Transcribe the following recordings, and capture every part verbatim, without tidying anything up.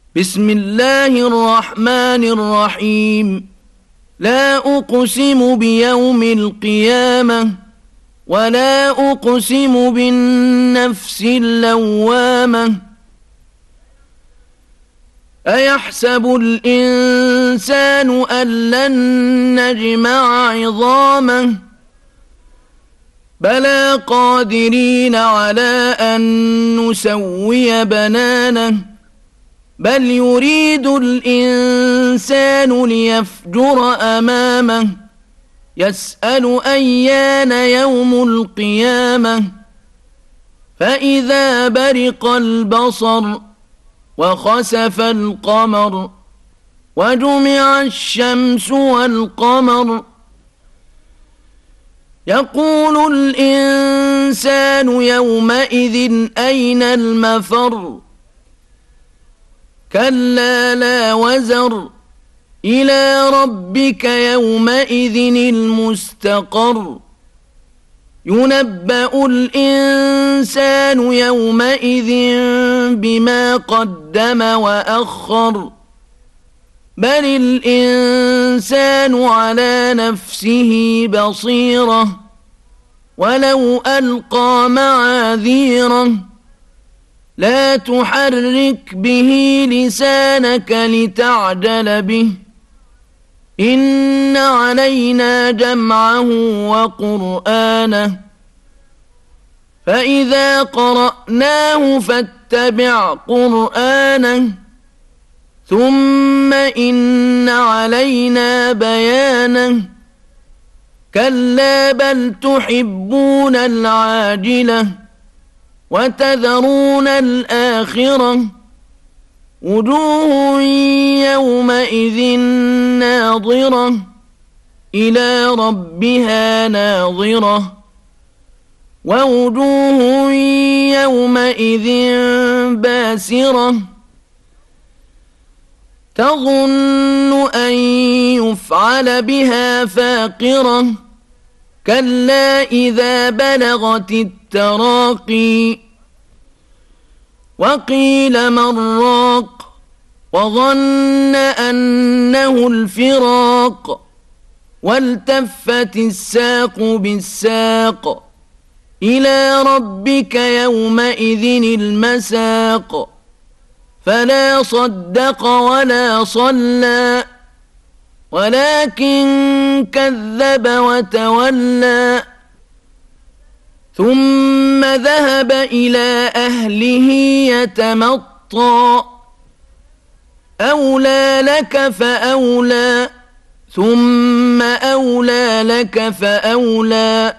بسم الله الرحمن الرحيم. لا أقسم بيوم القيامة ولا أقسم بالنفس اللوامة. أيحسب الإنسان أن لن نجمع عظامه بلى قادرين على أن نسوي بنانه بل يريد الإنسان ليفجر أمامه يسأل أيان يوم القيامة فإذا برق البصر وخسف القمر وجمع الشمس والقمر يقول الإنسان يومئذ أين المفر كلا لا وزر إلى ربك يومئذ المستقر ينبأ الإنسان يومئذ بما قدم وأخر بل الإنسان على نفسه بصيرة ولو ألقى معاذيره لا تحرك به لسانك لتعجل به إن علينا جمعه وقرآنه فإذا قرأناه فاتبع قرآنه ثم إن علينا بيانه كلا بل تحبون العاجلة وتذرون الآخرة وجوه يومئذ ناظرة إلى ربها ناظرة ووجوه يومئذ باسرة تظن أن يفعل بها فاقرة كلا إذا بلغت التراقي وقيل من راق وظن أنه الفراق والتفت الساق بالساق إلى ربك يومئذ المساق فلا صدق ولا صلى ولكن كذب وتولى ثم ذهب إلى أهله يتمطى أولى لك فأولى ثم أولى لك فأولى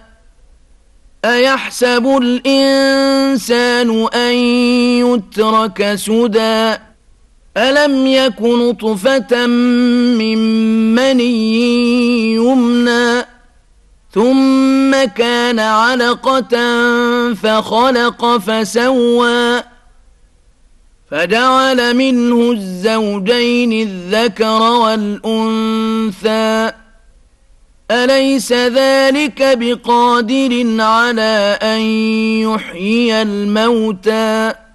أيحسب الإنسان أن يترك سدى ألم يك نطفة من مني يمنى ثم كان علقة فخلق فسوى فجعل منه الزوجين الذكر والأنثى أليس ذلك بقادر على أن يحيي الموتى